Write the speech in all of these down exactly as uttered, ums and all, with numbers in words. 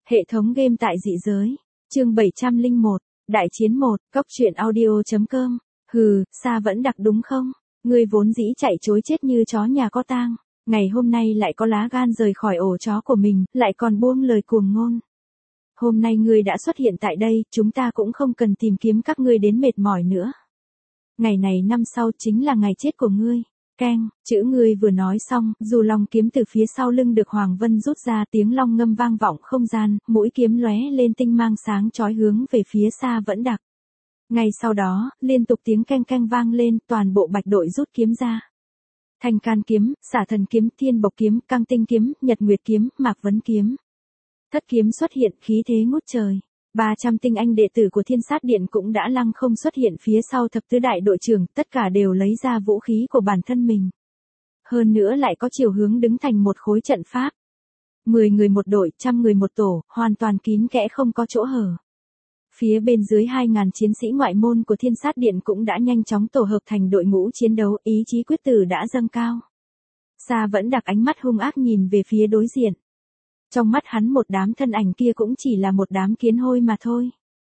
Hệ thống game tại dị giới. Chương bảy trăm lẻ một. Đại chiến một. Cóc truyện audio.com. Hừ, Sa Vẫn Đặc đúng không? Ngươi vốn dĩ chạy chối chết như chó nhà có tang. Ngày hôm nay lại có lá gan rời khỏi ổ chó của mình, lại còn buông lời cuồng ngôn. Hôm nay ngươi đã xuất hiện tại đây, chúng ta cũng không cần tìm kiếm các ngươi đến mệt mỏi nữa. Ngày này năm sau chính là ngày chết của ngươi. Keng, chữ ngươi vừa nói xong, dù long kiếm từ phía sau lưng được Hoàng Vân rút ra, tiếng long ngâm vang vọng không gian, mũi kiếm lóe lên tinh mang sáng chói hướng về phía Sa Vẫn Đặc. Ngay sau đó, liên tục tiếng keng keng vang lên, toàn bộ bạch đội rút kiếm ra. Thanh Can kiếm, Xả Thần kiếm, Thiên Bộc kiếm, Căng Tinh kiếm, Nhật Nguyệt kiếm, Mạc Vấn kiếm. Thất kiếm xuất hiện, khí thế ngút trời. ba trăm tinh anh đệ tử của Thiên Sát Điện cũng đã lăng không xuất hiện phía sau thập tứ đại đội trưởng, tất cả đều lấy ra vũ khí của bản thân mình. Hơn nữa lại có chiều hướng đứng thành một khối trận pháp. mười người một đội, trăm người một tổ, hoàn toàn kín kẽ không có chỗ hở. Phía bên dưới hai nghìn chiến sĩ ngoại môn của Thiên Sát Điện cũng đã nhanh chóng tổ hợp thành đội ngũ chiến đấu, ý chí quyết tử đã dâng cao. Sa Vẫn Đặc ánh mắt hung ác nhìn về phía đối diện. Trong mắt hắn một đám thân ảnh kia cũng chỉ là một đám kiến hôi mà thôi.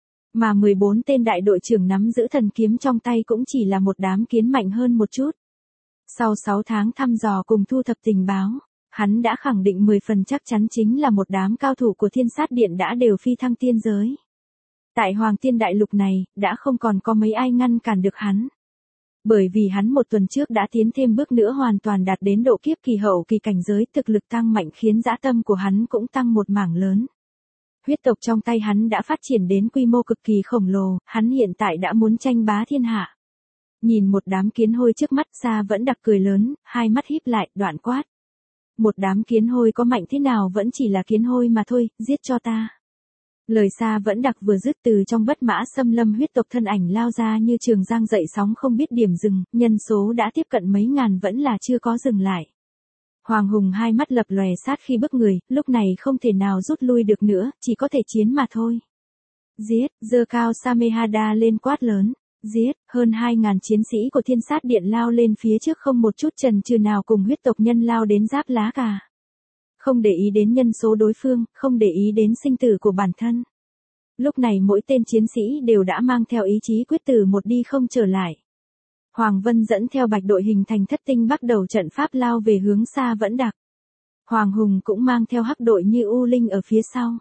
Mà mười bốn tên đại đội trưởng nắm giữ thần kiếm trong tay cũng chỉ là một đám kiến mạnh hơn một chút. Sau sáu tháng thăm dò cùng thu thập tình báo, hắn đã khẳng định mười phần chắc chắn chính là một đám cao thủ của Thiên Sát Điện đã đều phi thăng tiên giới. Tại Hoàng Tiên Đại Lục này, đã không còn có mấy ai ngăn cản được hắn. Bởi vì hắn một tuần trước đã tiến thêm bước nữa hoàn toàn đạt đến độ kiếp kỳ hậu kỳ cảnh giới, thực lực tăng mạnh khiến dã tâm của hắn cũng tăng một mảng lớn. Huyết tộc trong tay hắn đã phát triển đến quy mô cực kỳ khổng lồ, hắn hiện tại đã muốn tranh bá thiên hạ. Nhìn một đám kiến hôi trước mắt, Sa Vẫn Đặc cười lớn, hai mắt híp lại, đoạn quát. Một đám kiến hôi có mạnh thế nào vẫn chỉ là kiến hôi mà thôi, giết cho ta. Lời Sa Vẫn Đặc vừa dứt, từ trong bất mã xâm lâm huyết tộc thân ảnh lao ra như trường giang dậy sóng không biết điểm dừng, nhân số đã tiếp cận mấy ngàn vẫn là chưa có dừng lại. Hoàng Hùng hai mắt lập lòe sát khi bước người, lúc này không thể nào rút lui được nữa, chỉ có thể chiến mà thôi. Giết, giơ cao Samehada lên quát lớn. Giết, hơn hai nghìn chiến sĩ của Thiên Sát Điện lao lên phía trước không một chút chần chừ nào cùng huyết tộc nhân lao đến giáp lá cà. Không để ý đến nhân số đối phương, không để ý đến sinh tử của bản thân. Lúc này mỗi tên chiến sĩ đều đã mang theo ý chí quyết tử một đi không trở lại. Hoàng Vân dẫn theo bạch đội hình thành thất tinh bắt đầu trận pháp lao về hướng Sa Vẫn Đặc. Hoàng Hùng cũng mang theo hắc đội như U Linh ở phía sau.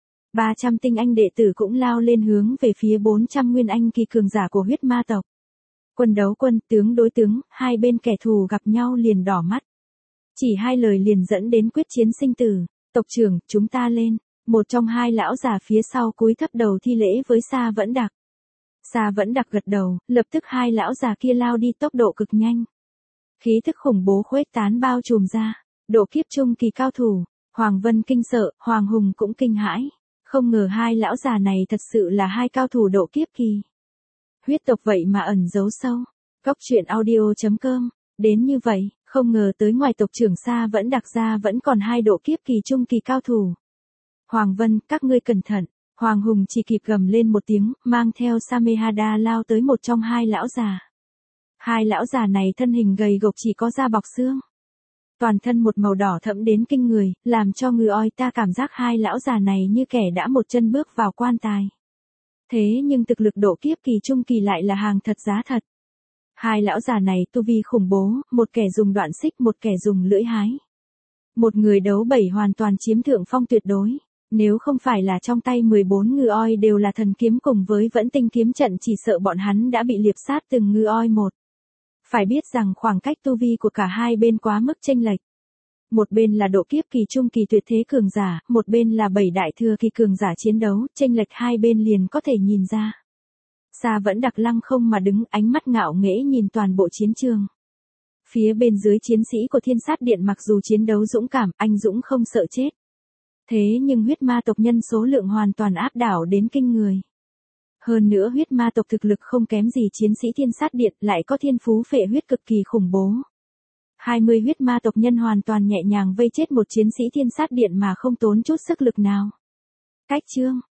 ba trăm tinh anh đệ tử cũng lao lên hướng về phía bốn trăm nguyên anh kỳ cường giả của huyết ma tộc. Quân đấu quân, tướng đối tướng, hai bên kẻ thù gặp nhau liền đỏ mắt. Chỉ hai lời liền dẫn đến quyết chiến sinh tử. Tộc trưởng, chúng ta lên. Một trong hai lão già phía sau cúi thấp đầu thi lễ với Sa Vẫn Đặc. Sa Vẫn Đặc gật đầu, lập tức hai lão già kia lao đi tốc độ cực nhanh. Khí thức khủng bố khuếch tán bao trùm ra. Độ kiếp trung kỳ cao thủ. Hoàng Vân kinh sợ, Hoàng Hùng cũng kinh hãi. Không ngờ hai lão già này thật sự là hai cao thủ độ kiếp kỳ. Huyết tộc vậy mà ẩn giấu sâu. Cóc truyện audio.com. Đến như vậy, không ngờ tới ngoài tộc trưởng Sa Vẫn Đặc ra vẫn còn hai độ kiếp kỳ trung kỳ cao thủ. Hoàng Vân, các ngươi cẩn thận. Hoàng Hùng chỉ kịp gầm lên một tiếng, mang theo Samehada lao tới một trong hai lão già. Hai lão già này thân hình gầy gộc chỉ có da bọc xương. Toàn thân một màu đỏ thẫm đến kinh người, làm cho người oi ta cảm giác hai lão già này như kẻ đã một chân bước vào quan tài. Thế nhưng thực lực độ kiếp kỳ trung kỳ lại là hàng thật giá thật. Hai lão già này tu vi khủng bố, một kẻ dùng đoạn xích, một kẻ dùng lưỡi hái. Một người đấu bảy hoàn toàn chiếm thượng phong tuyệt đối. Nếu không phải là trong tay mười bốn ngư oi đều là thần kiếm cùng với vẫn tinh kiếm trận, chỉ sợ bọn hắn đã bị liệp sát từng ngư oi một. Phải biết rằng khoảng cách tu vi của cả hai bên quá mức chênh lệch. Một bên là độ kiếp kỳ trung kỳ tuyệt thế cường giả, một bên là bảy đại thừa kỳ cường giả chiến đấu, chênh lệch hai bên liền có thể nhìn ra. Sa Vẫn Đặc lăng không mà đứng, ánh mắt ngạo nghễ nhìn toàn bộ chiến trường. Phía bên dưới chiến sĩ của Thiên Sát Điện mặc dù chiến đấu dũng cảm, anh dũng không sợ chết. Thế nhưng huyết ma tộc nhân số lượng hoàn toàn áp đảo đến kinh người. Hơn nữa huyết ma tộc thực lực không kém gì chiến sĩ Thiên Sát Điện, lại có thiên phú phệ huyết cực kỳ khủng bố. hai mươi huyết ma tộc nhân hoàn toàn nhẹ nhàng vây chết một chiến sĩ Thiên Sát Điện mà không tốn chút sức lực nào. Cách chương,